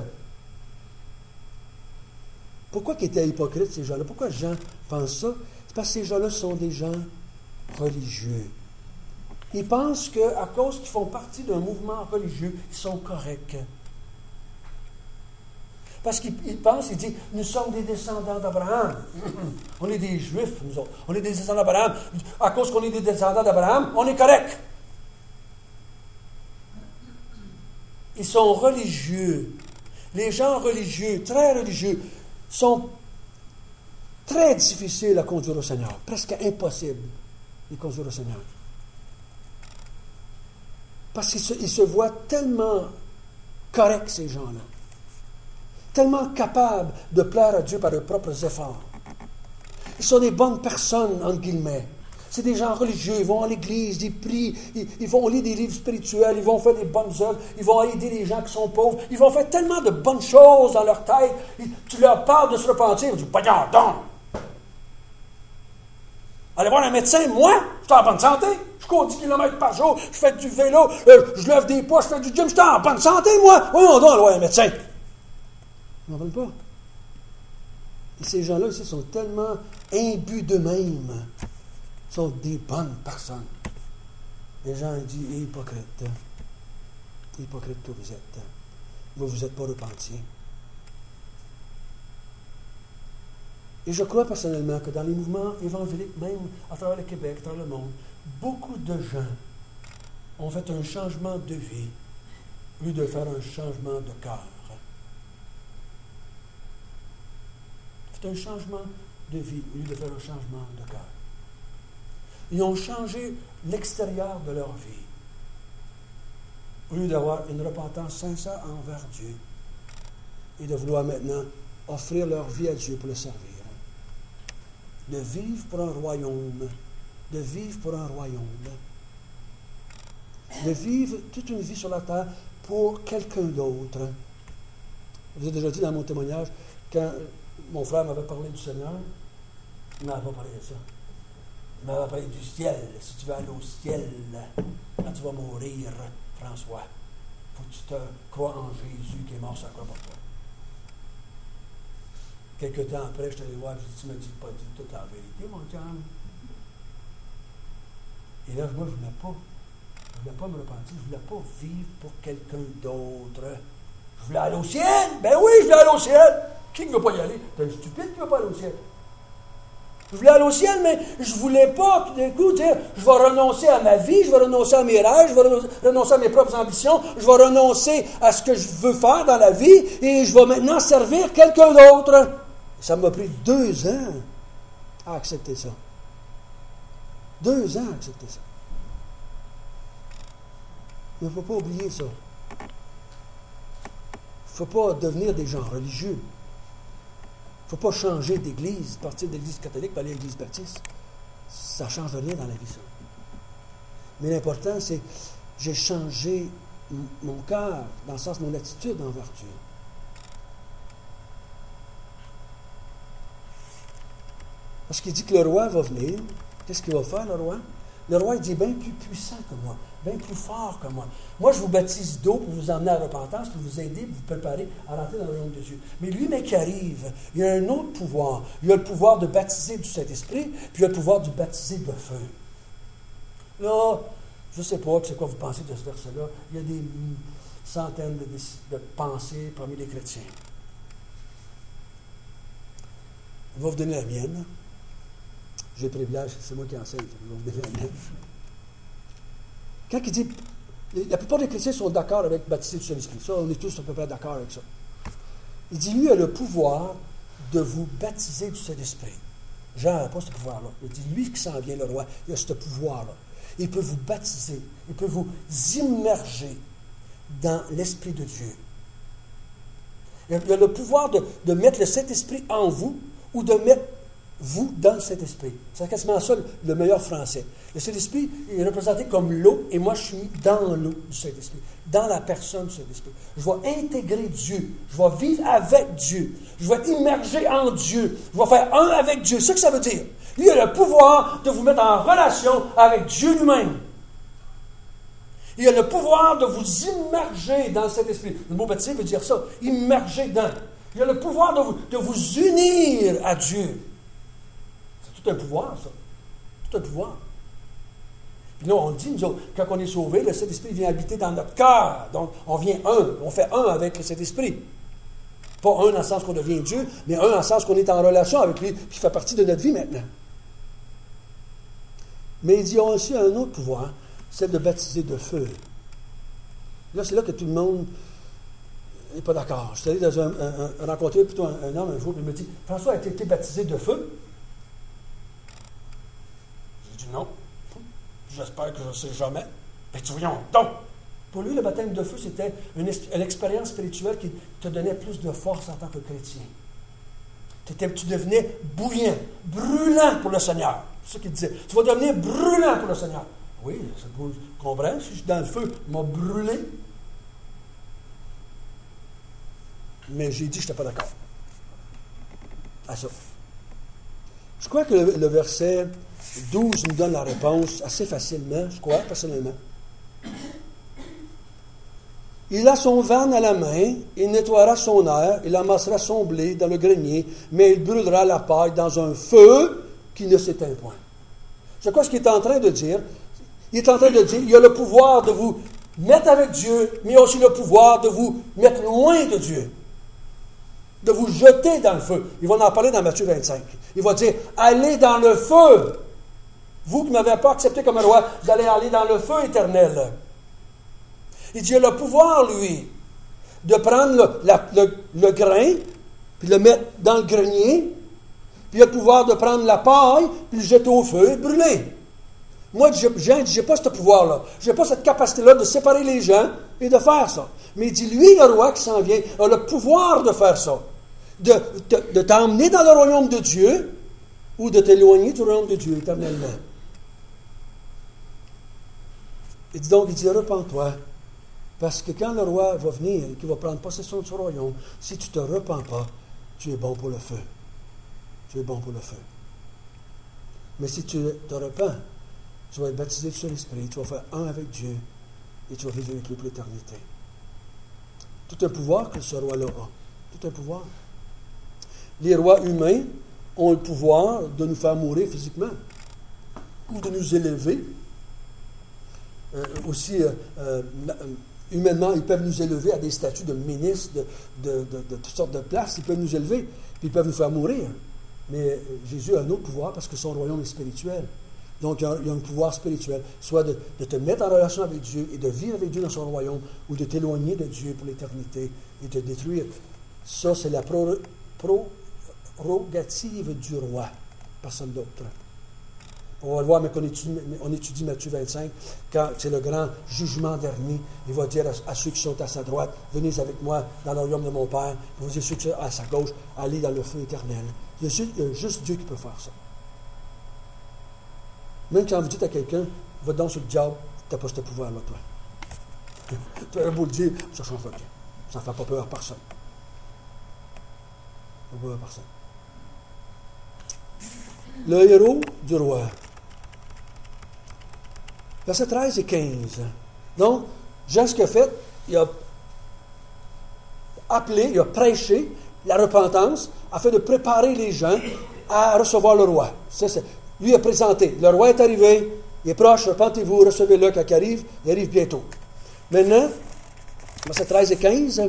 Pourquoi qu'ils étaient hypocrites, ces gens-là? Pourquoi Jean pense ça? C'est parce que ces gens-là sont des gens religieux. Ils pensent qu'à cause qu'ils font partie d'un mouvement religieux, ils sont corrects. Parce qu'ils pensent, ils disent, nous sommes des descendants d'Abraham. On est des Juifs, nous autres. On est des descendants d'Abraham. À cause qu'on est des descendants d'Abraham, on est corrects. Ils sont religieux. Les gens religieux, très religieux, sont très difficiles à conduire au Seigneur. Presque impossible de conduire au Seigneur. Parce qu'ils se, ils se voient tellement corrects, ces gens-là. Tellement capables de plaire à Dieu par leurs propres efforts. Ils sont des bonnes personnes, entre guillemets. C'est des gens religieux, ils vont à l'église, ils prient, ils, ils vont lire des livres spirituels, ils vont faire des bonnes œuvres, ils vont aider les gens qui sont pauvres, ils vont faire tellement de bonnes choses dans leur tête. Ils, tu leur parles de se repentir, ils disent, voyons donc! Allez voir un médecin, moi, je suis en bonne santé, je cours dix kilomètres par jour, je fais du vélo, euh, je lève des poids, je fais du gym, je suis en bonne santé, moi! Voyons donc, allez voir un médecin! Ils n'en veulent pas. Et ces gens-là aussi sont tellement imbus d'eux-mêmes. Ils sont des bonnes personnes. Les gens disent, hypocrite. Hypocrite que vous êtes. Vous ne vous êtes pas repentis. Et je crois personnellement que dans les mouvements évangéliques, même à travers le Québec, à travers le monde, beaucoup de gens ont fait un changement de vie au lieu de faire un changement de cœur. C'est un changement de vie au lieu de faire un changement de cœur. Ils ont changé l'extérieur de leur vie au lieu d'avoir une repentance sincère envers Dieu et de vouloir maintenant offrir leur vie à Dieu pour le servir. De vivre pour un royaume. De vivre pour un royaume. De vivre toute une vie sur la terre pour quelqu'un d'autre. Je vous ai déjà dit dans mon témoignage, quand mon frère m'avait parlé du Seigneur, il ne m'avait pas parlé de ça. Il m'avait parlé du ciel. Si tu veux aller au ciel, quand tu vas mourir, François, il faut que tu te crois en Jésus qui est mort sur la croix pour toi. Quelque temps après, je suis allé voir, je dis, tu ne me dis pas dit toute la vérité, mon chum. Et là, moi, je ne voulais pas. Je ne voulais pas me repentir. Je ne voulais pas vivre pour quelqu'un d'autre. Je voulais aller au ciel. Ben oui, je voulais aller au ciel. Qui ne veut pas y aller? T'es un stupide qui ne veut pas aller au ciel. Je voulais aller au ciel, mais je ne voulais pas tout d'un coup dire, je vais renoncer à ma vie, je vais renoncer à mes rêves, je vais renoncer à mes propres ambitions, je vais renoncer à ce que je veux faire dans la vie et je vais maintenant servir quelqu'un d'autre. Ça m'a pris deux ans à accepter ça. Deux ans à accepter ça. Il ne faut pas oublier ça. Il ne faut pas devenir des gens religieux. Il ne faut pas changer d'église, partir de l'église catholique pour aller à l'église baptiste. Ça ne change rien dans la vie, ça. Mais l'important, c'est que j'ai changé m- mon cœur, dans le sens de mon attitude envers Dieu. Parce qu'il dit que le roi va venir. Qu'est-ce qu'il va faire, le roi? Le roi, il dit, bien plus puissant que moi, bien plus fort que moi. Moi, je vous baptise d'eau pour vous emmener à la repentance, pour vous aider, pour vous préparer à rentrer dans le royaume de Dieu. Mais lui, mais qui arrive, il a un autre pouvoir. Il a le pouvoir de baptiser du Saint-Esprit, puis il a le pouvoir de baptiser de feu. Là, je ne sais pas c'est quoi vous pensez de ce verset-là. Il y a des centaines de, de pensées parmi les chrétiens. Je vais vous donner la mienne. J'ai le privilège, c'est moi qui enseigne, je vais vous donner la mienne. Quand il dit, la plupart des chrétiens sont d'accord avec baptiser du Saint-Esprit. Ça, on est tous à peu près d'accord avec ça. Il dit, lui a le pouvoir de vous baptiser du Saint-Esprit. Jean n'a pas ce pouvoir-là. Il dit, lui qui s'en vient, le roi, il a ce pouvoir-là. Il peut vous baptiser, il peut vous immerger dans l'Esprit de Dieu. Il a le pouvoir de, de mettre le Saint-Esprit en vous ou de mettre vous dans le Saint-Esprit. C'est quasiment ça le meilleur français. Le Saint-Esprit est représenté comme l'eau et moi je suis mis dans l'eau du Saint-Esprit, dans la personne du Saint-Esprit. Je vais intégrer Dieu, je vais vivre avec Dieu, je vais être immergé en Dieu, je vais faire un avec Dieu. C'est ce que ça veut dire. Lui a le pouvoir de vous mettre en relation avec Dieu lui-même. Il a le pouvoir de vous immerger dans le Saint-Esprit. Le mot baptisé veut dire ça, immerger dans. Il a le pouvoir de vous, de vous unir à Dieu. C'est tout un pouvoir, ça. Tout un pouvoir. Puis là, on le dit, nous autres, quand on est sauvé, le Saint-Esprit vient habiter dans notre cœur. Donc, on vient un. On fait un avec le Saint-Esprit. Pas un dans le sens qu'on devient Dieu, mais un dans le sens qu'on est en relation avec lui, qui fait partie de notre vie maintenant. Mais il dit, on a aussi un autre pouvoir, celle de baptiser de feu. Là, c'est là que tout le monde n'est pas d'accord. Je suis allé dans un, un, un, rencontrer plutôt un, un homme un jour, puis il me dit, François, as-tu été baptisé de feu? J'ai dit non. J'espère que je ne sais jamais. Mais tu voyons donc. Pour lui, le baptême de feu, c'était une, une expérience spirituelle qui te donnait plus de force en tant que chrétien. T'étais, tu devenais bouillant, brûlant pour le Seigneur. C'est ce qu'il disait. Tu vas devenir brûlant pour le Seigneur. Oui, ça vous comprenez? Si je suis dans le feu, il m'a brûlé. Mais j'ai dit que je n'étais pas d'accord à ça. Je crois que le, le verset douze nous donne la réponse assez facilement, je crois, personnellement. Il a son van à la main, il nettoiera son aire, il amassera son blé dans le grenier, mais il brûlera la paille dans un feu qui ne s'éteint point. C'est quoi ce qu'il est en train de dire? Il est en train de dire, il a le pouvoir de vous mettre avec Dieu, mais il a aussi le pouvoir de vous mettre loin de Dieu. De vous jeter dans le feu. Il va en parler dans Matthieu vingt-cinq. Il va dire, allez dans le feu. Vous qui ne m'avez pas accepté comme roi, vous allez aller dans le feu éternel. Il dit, il a le pouvoir, lui, de prendre le, la, le, le grain, puis le mettre dans le grenier, puis il a le pouvoir de prendre la paille, puis le jeter au feu et le brûler. Moi, Jean, je n'ai pas ce pouvoir-là. Je n'ai pas cette capacité-là de séparer les gens et de faire ça. Mais il dit, lui, le roi qui s'en vient, a le pouvoir de faire ça. De, de, de t'emmener dans le royaume de Dieu ou de t'éloigner du royaume de Dieu éternellement. Il dit donc, il dit, repens-toi. Parce que quand le roi va venir et qu'il va prendre possession de ce royaume, si tu ne te repens pas, tu es bon pour le feu. Tu es bon pour le feu. Mais si tu te repens, tu vas être baptisé sur l'Esprit, tu vas faire un avec Dieu et tu vas vivre avec lui pour l'éternité. Tout un pouvoir que ce roi-là a. Tout un pouvoir. Les rois humains ont le pouvoir de nous faire mourir physiquement ou de nous élever. Euh, aussi, euh, euh, humainement, ils peuvent nous élever à des statuts de ministres, de, de, de, de toutes sortes de places. Ils peuvent nous élever, puis ils peuvent nous faire mourir. Mais Jésus a un autre pouvoir parce que son royaume est spirituel. Donc, il y a, il y a un pouvoir spirituel, soit de, de te mettre en relation avec Dieu et de vivre avec Dieu dans son royaume, ou de t'éloigner de Dieu pour l'éternité et te détruire. Ça, c'est la pro, prérogative du roi, personne d'autre. On va le voir, mais qu'on étudie, on étudie Matthieu vingt-cinq, quand c'est le grand jugement dernier, il va dire à, à ceux qui sont à sa droite, venez avec moi dans le royaume de mon Père. Il va dire à ceux qui sont à sa gauche, allez dans le feu éternel. Il y a juste, il y a juste Dieu qui peut faire ça. Même quand vous dites à quelqu'un, va donc sur le diable, tu n'as pas ce pouvoir-là, toi. Tu as beau le dire, ça ne change pas bien. Ça ne fait pas peur à personne. Ça ne fait pas peur à personne. Le héros du roi. Versets treize et quinze. Donc, Jean, ce qu'il a fait, il a appelé, il a prêché la repentance afin de préparer les gens à recevoir le roi. Ça, c'est, lui a présenté. Le roi est arrivé, il est proche, repentez-vous, recevez-le quand il arrive, il arrive bientôt. Maintenant, versets treize et quinze.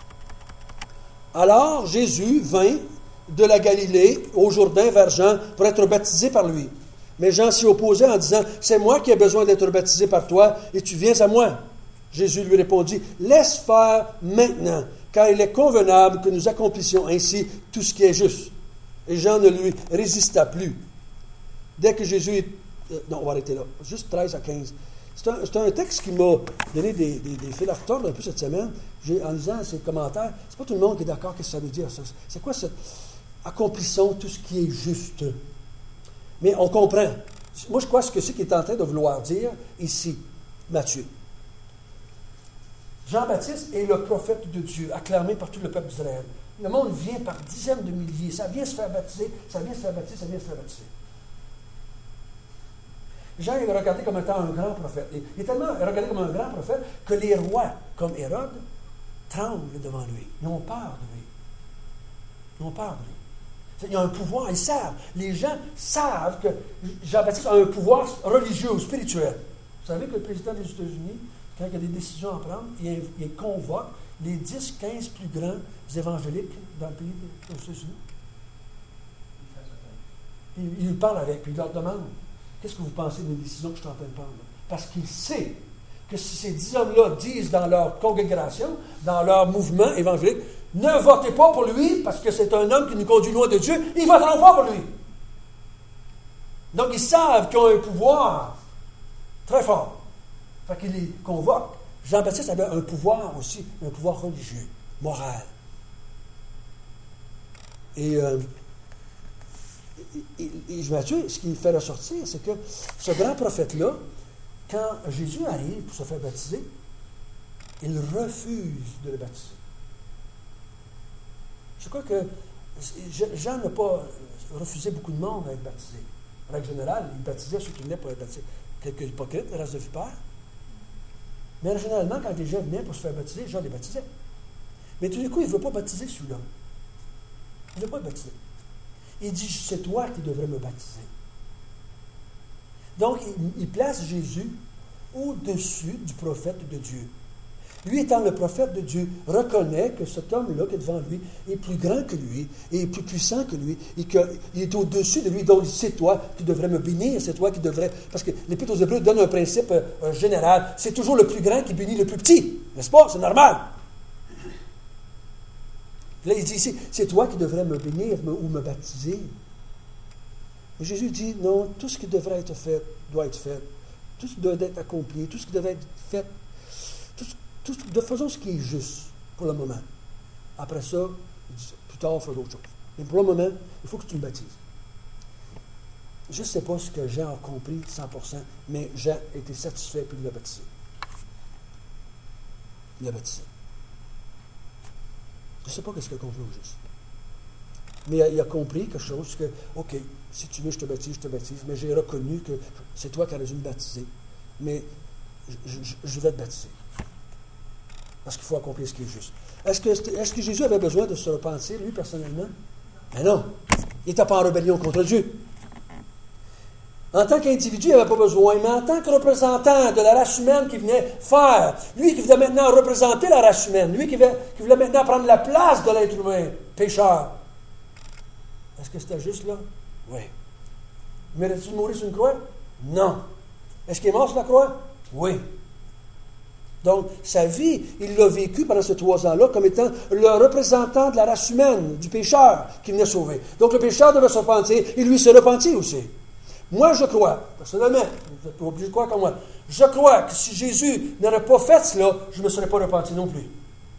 Alors, Jésus vint de la Galilée au Jourdain vers Jean pour être baptisé par lui. Mais Jean s'y opposait en disant, c'est moi qui ai besoin d'être baptisé par toi et tu viens à moi. Jésus lui répondit, laisse faire maintenant, car il est convenable que nous accomplissions ainsi tout ce qui est juste. Et Jean ne lui résista plus. Dès que Jésus est... Euh, non, on va arrêter là. Juste treize à quinze. C'est un, c'est un texte qui m'a donné des, des, des fils à retordre un peu cette semaine. J'ai, en lisant ces commentaires, c'est pas tout le monde qui est d'accord qu'est-ce que ça veut dire. Ça. C'est quoi cette... Accomplissons tout ce qui est juste. Mais on comprend. Moi, je crois que c'est ce qu'il est en train de vouloir dire ici, Matthieu. Jean-Baptiste est le prophète de Dieu, acclamé par tout le peuple d'Israël. Le monde vient par dizaines de milliers. Ça vient se faire baptiser, ça vient se faire baptiser, ça vient se faire baptiser. Jean est regardé comme étant un grand prophète. Il est tellement regardé comme un grand prophète que les rois, comme Hérode, tremblent devant lui. Ils ont peur de lui. Ils ont peur de lui. Il y a un pouvoir, ils savent. Les gens savent que Jean-Baptiste a un pouvoir religieux ou spirituel. Vous savez que le président des États-Unis, quand il y a des décisions à prendre, il, il convoque les dix quinze plus grands évangéliques dans le pays des États-Unis. Il, il parle avec, puis il leur demande, qu'est-ce que vous pensez des décisions que je suis en train de prendre? Parce qu'il sait que si ces dix hommes-là disent dans leur congrégation, dans leur mouvement évangélique, ne votez pas pour lui parce que c'est un homme qui nous conduit loin de Dieu, ils ne voteront pas pour lui. Donc ils savent qu'ils ont un pouvoir très fort. Fait qu'ils les convoquent. Jean-Baptiste avait un pouvoir aussi, un pouvoir religieux, moral. Et, euh, et, et, et Matthieu, ce qu'il fait ressortir, c'est que ce grand prophète-là, quand Jésus arrive pour se faire baptiser, il refuse de le baptiser. Je crois que Jean n'a pas refusé beaucoup de monde à être baptisé. En règle générale, il baptisait ceux qui venaient pour être baptisés. Quelques hypocrites, le reste de vipères. Mais généralement, quand les gens venaient pour se faire baptiser, les gens les baptisaient. Mais tout d'un coup, il ne veut pas baptiser celui-là. Il ne veut pas le baptiser. Il dit, c'est toi qui devrais me baptiser. Donc, il, il place Jésus au-dessus du prophète de Dieu. Lui, étant le prophète de Dieu, reconnaît que cet homme-là qui est devant lui est plus grand que lui, et plus puissant que lui, et qu'il est au-dessus de lui. Donc, c'est toi qui devrais me bénir, c'est toi qui devrais... Parce que l'Épître aux Hébreux donne un principe euh, général. C'est toujours le plus grand qui bénit le plus petit. N'est-ce pas? C'est normal. Là, il dit ici, c'est toi qui devrais me bénir me, ou me baptiser. Et Jésus dit, non, tout ce qui devrait être fait doit être fait. Tout ce qui doit être accompli, tout ce qui devrait être fait, tout ce Tout, de faisons ce qui est juste pour le moment. Après ça, plus tard, on fera d'autres choses. Mais pour le moment, il faut que tu me baptises. Je ne sais pas ce que Jean a compris cent pour cent, mais Jean a été satisfait puis il l'a baptisé. Il l'a baptisé. Je ne sais pas ce qu'il a compris au juste. Mais il a compris quelque chose que, OK, si tu veux, je te baptise, je te baptise, mais j'ai reconnu que c'est toi qui aurais dû me baptiser. Mais je, je, je vais te baptiser. Parce qu'il faut accomplir ce qui est juste. Est-ce que, est-ce que Jésus avait besoin de se repentir, lui, personnellement? Mais non. Il n'était pas en rébellion contre Dieu. En tant qu'individu, il n'avait pas besoin, mais en tant que représentant de la race humaine qui venait faire, lui qui voulait maintenant représenter la race humaine, lui qui voulait, qui voulait maintenant prendre la place de l'être humain, pécheur. Est-ce que c'était juste là? Oui. Mérites-tu de mourir sur une croix? Non. Est-ce qu'il est mort sur la croix? Oui. Donc, sa vie, il l'a vécu pendant ces trois ans-là comme étant le représentant de la race humaine, du pécheur qui venait sauver. Donc, le pécheur devait se repentir, et lui se repentit aussi. Moi, je crois, personnellement, vous n'êtes pas obligé de croire comme moi, je crois que si Jésus n'aurait pas fait cela, je ne me serais pas repenti non plus.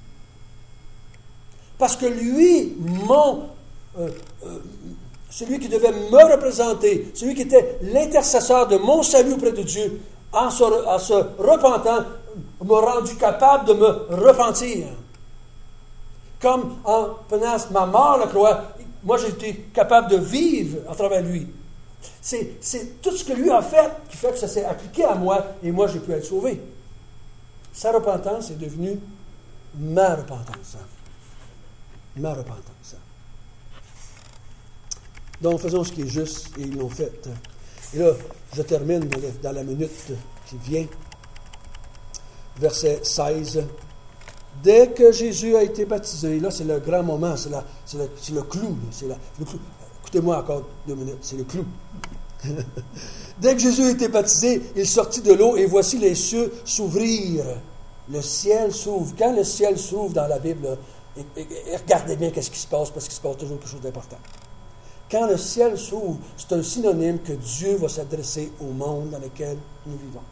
Parce que lui, mon, euh, euh, celui qui devait me représenter, celui qui était l'intercesseur de mon salut auprès de Dieu, en se, en se repentant, m'a rendu capable de me repentir. Comme en prenant ma mort à la croix, moi j'ai été capable de vivre à travers lui. C'est, c'est tout ce que lui a fait qui fait que ça s'est appliqué à moi et moi j'ai pu être sauvé. Sa repentance est devenue ma repentance. Ma repentance. Donc faisons ce qui est juste et ils l'ont fait. Et là, je termine dans la minute qui vient. Verset seize. Dès que Jésus a été baptisé, là c'est le grand moment, c'est, la, c'est, le, c'est le clou. C'est la, le clou. Écoutez-moi encore deux minutes, c'est le clou. Dès que Jésus a été baptisé, il sortit de l'eau et voici les cieux s'ouvrir. Le ciel s'ouvre. Quand le ciel s'ouvre dans la Bible, là, et, et, et regardez bien qu'est-ce qui se passe, parce qu'il se passe toujours quelque chose d'important. Quand le ciel s'ouvre, c'est un synonyme que Dieu va s'adresser au monde dans lequel nous vivons.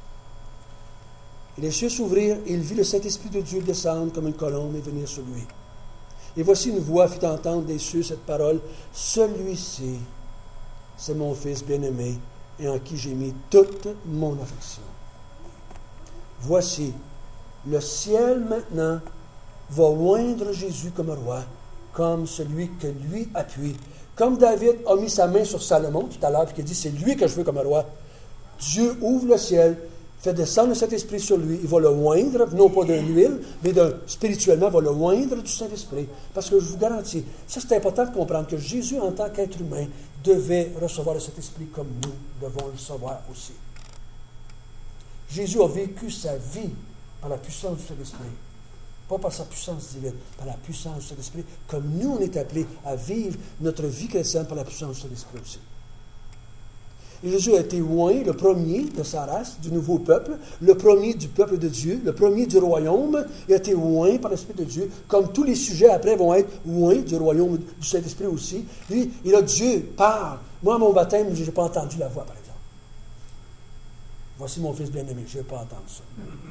Et les cieux s'ouvrirent, et il vit le Saint-Esprit de Dieu descendre comme une colombe et venir sur lui. Et voici une voix fit entendre des cieux cette parole, « Celui-ci, c'est mon Fils bien-aimé, et en qui j'ai mis toute mon affection. » Voici, le ciel maintenant va oindre Jésus comme roi, comme celui que lui appuie. Comme David a mis sa main sur Salomon tout à l'heure, puis qui a dit, c'est lui que je veux comme roi. Dieu ouvre le ciel, fait descendre le Saint-Esprit sur lui, il va le oindre, non pas de l'huile, mais de, spirituellement, il va le oindre du Saint-Esprit. Parce que je vous garantis, ça c'est important de comprendre, que Jésus, en tant qu'être humain, devait recevoir le Saint-Esprit comme nous devons le recevoir aussi. Jésus a vécu sa vie par la puissance du Saint-Esprit. Pas par sa puissance divine, par la puissance du Saint-Esprit, comme nous, on est appelés à vivre notre vie chrétienne par la puissance du Saint-Esprit aussi. Et Jésus a été oint, le premier de sa race, du nouveau peuple, le premier du peuple de Dieu, le premier du royaume, il a été oint par l'Esprit de Dieu, comme tous les sujets après vont être oints du royaume du Saint-Esprit aussi. Lui, il a Dieu parle. Moi, à mon baptême, je n'ai pas entendu la voix, par exemple. Voici mon Fils bien-aimé, je n'ai pas entendu ça.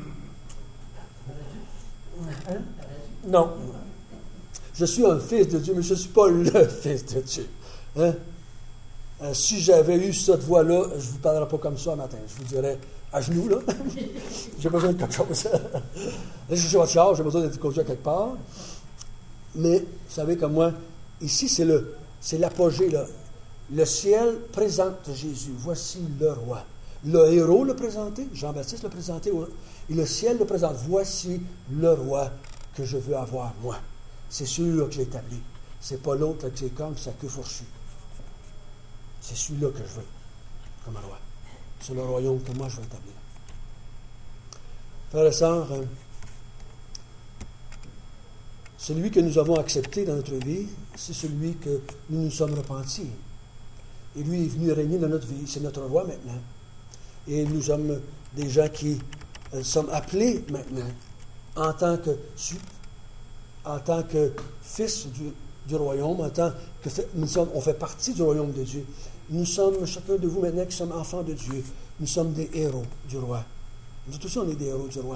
Hein? Non. Je suis un fils de Dieu, mais je ne suis pas le Fils de Dieu. Hein? Euh, si j'avais eu cette voix-là, je ne vous parlerais pas comme ça un matin. Je vous dirais, à genoux, là, j'ai besoin de quelque chose. Là, je suis votre char, j'ai besoin d'être conduit à quelque part. Mais, vous savez comme moi, ici, c'est, le, c'est l'apogée, là. Le ciel présente Jésus. Voici le roi. Le héros l'a présenté, Jean-Baptiste l'a présenté, et le ciel le présente. Voici le roi que je veux avoir, moi. C'est celui-là que j'ai établi. C'est pas l'autre avec ses cornes et sa queue fourchue. C'est celui-là que je veux comme roi. C'est le royaume que moi je veux établir. Frères et sœurs, celui que nous avons accepté dans notre vie, c'est celui que nous nous sommes repentis. Et lui est venu régner dans notre vie. C'est notre roi maintenant. Et nous sommes des gens qui euh, sommes appelés maintenant en tant que, en tant que fils du, du royaume, en tant que nous sommes, on fait partie du royaume de Dieu. Nous sommes, chacun de vous maintenant qui sommes enfants de Dieu, nous sommes des héros du roi. Nous tous, on est des héros du roi.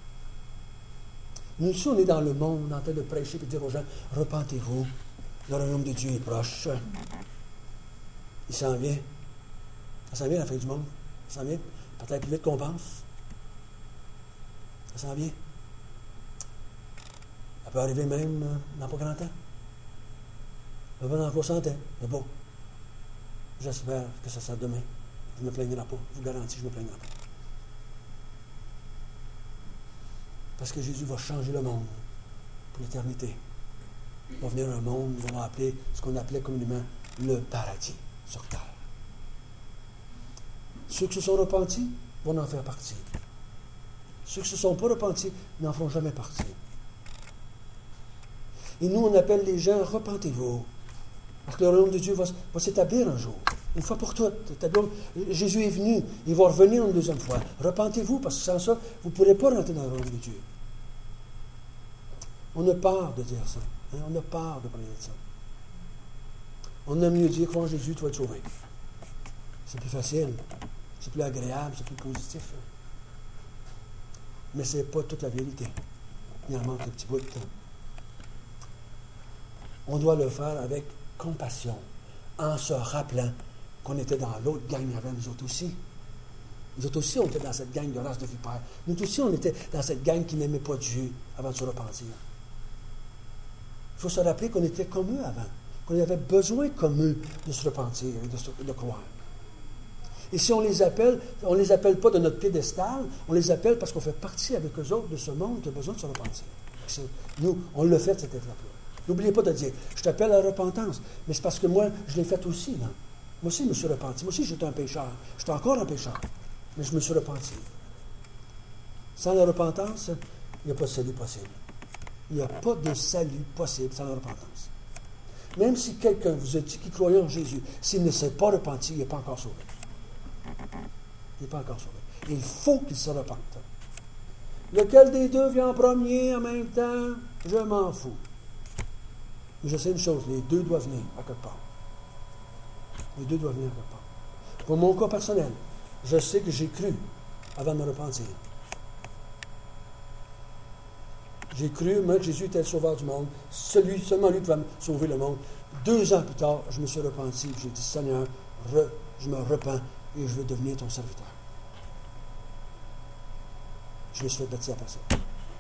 Nous aussi, on est dans le monde en train de prêcher et de dire aux gens, repentez-vous, le royaume de Dieu est proche. Il s'en vient. Ça s'en vient la fin du monde. Ça s'en vient. Peut-être plus vite qu'on pense. Ça s'en vient. Ça peut arriver même dans pas grand temps. Ça va dans soixante ans. C'est beau. J'espère que ça sera demain. Je ne me plaindrai pas. Je vous garantis, je ne me plaindrai pas. Parce que Jésus va changer le monde pour l'éternité. Il va venir un monde, nous allons appeler ce qu'on appelait communément le paradis sur terre. Ceux qui se sont repentis vont en faire partie. Ceux qui ne se sont pas repentis n'en feront jamais partie. Et nous, on appelle les gens, repentez-vous. Parce que le royaume de Dieu va, va s'établir un jour. Une fois pour toutes. Jésus est venu. Il va revenir une deuxième fois. Repentez-vous, parce que sans ça, vous ne pourrez pas rentrer dans le royaume de Dieu. On a peur de dire ça. Hein? On a peur de parler de ça. On aime mieux dire, crois en Jésus, tu vas être sauvé. C'est plus facile. C'est plus agréable, c'est plus positif. Mais ce n'est pas toute la vérité. Il en manque un petit bout de temps. On doit le faire avec compassion, en se rappelant qu'on était dans l'autre gang avant nous autres aussi. Nous autres aussi, on était dans cette gang de race de vipères. Nous aussi, on était dans cette gang qui n'aimait pas Dieu avant de se repentir. Il faut se rappeler qu'on était comme eux avant, qu'on avait besoin comme eux de se repentir et de, se, de croire. Et si on les appelle, on ne les appelle pas de notre piédestal, on les appelle parce qu'on fait partie avec eux autres de ce monde qui a besoin de se repentir. C'est, nous, on le fait, cette étape-là. N'oubliez pas de dire, je t'appelle à la repentance, mais c'est parce que moi, je l'ai fait aussi. Là. Moi aussi, je me suis repenti. Moi aussi, j'étais un pécheur. J'étais encore un pécheur, mais je me suis repenti. Sans la repentance, il n'y a pas de salut possible. Il n'y a pas de salut possible sans la repentance. Même si quelqu'un vous a dit qu'il croyait en Jésus, s'il ne s'est pas repenti, il n'est pas encore sauvé. Il n'est pas encore sauvé. Il faut qu'il se repente. Lequel des deux vient en premier en même temps, je m'en fous. Mais je sais une chose, les deux doivent venir à quelque part. Les deux doivent venir à quelque part. Pour mon cas personnel, je sais que j'ai cru avant de me repentir. J'ai cru, moi, que Jésus était le sauveur du monde. Celui, seulement lui pouvait sauver le monde. Deux ans plus tard, je me suis repenti. J'ai dit, Seigneur, re, je me repens et je veux devenir ton serviteur. Je me suis fait baptiser après ça.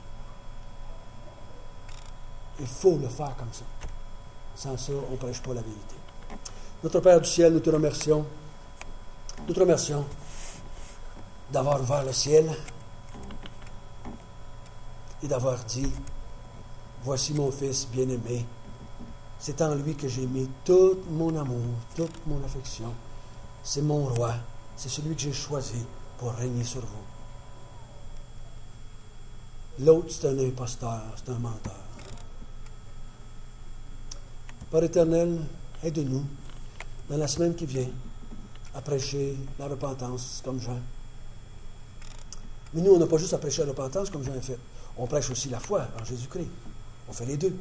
Il faut le faire comme ça. Sans ça, on ne prêche pas la vérité. Notre Père du ciel, nous te remercions. Nous te remercions d'avoir ouvert le ciel et d'avoir dit, voici mon Fils bien-aimé. C'est en lui que j'ai mis tout mon amour, toute mon affection. C'est mon roi. C'est celui que j'ai choisi pour régner sur vous. L'autre, c'est un imposteur, c'est un menteur. Père éternel, aide-nous, dans la semaine qui vient, à prêcher la repentance comme Jean. Mais nous, on n'a pas juste à prêcher la repentance comme Jean a fait. On prêche aussi la foi en Jésus-Christ. On fait les deux.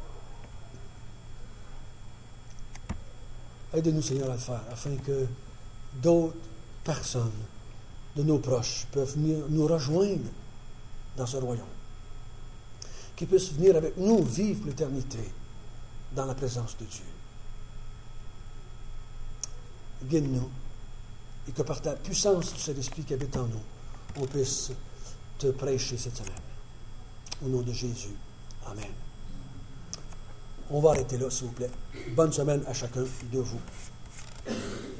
Aide-nous, Seigneur, à le faire, afin que d'autres personnes de nos proches peuvent venir nous rejoindre dans ce royaume. Qu'ils puissent venir avec nous vivre l'éternité dans la présence de Dieu. Guide-nous et que par ta puissance du Saint-Esprit qui habite en nous, on puisse te prêcher cette semaine. Au nom de Jésus. Amen. On va arrêter là, s'il vous plaît. Bonne semaine à chacun de vous.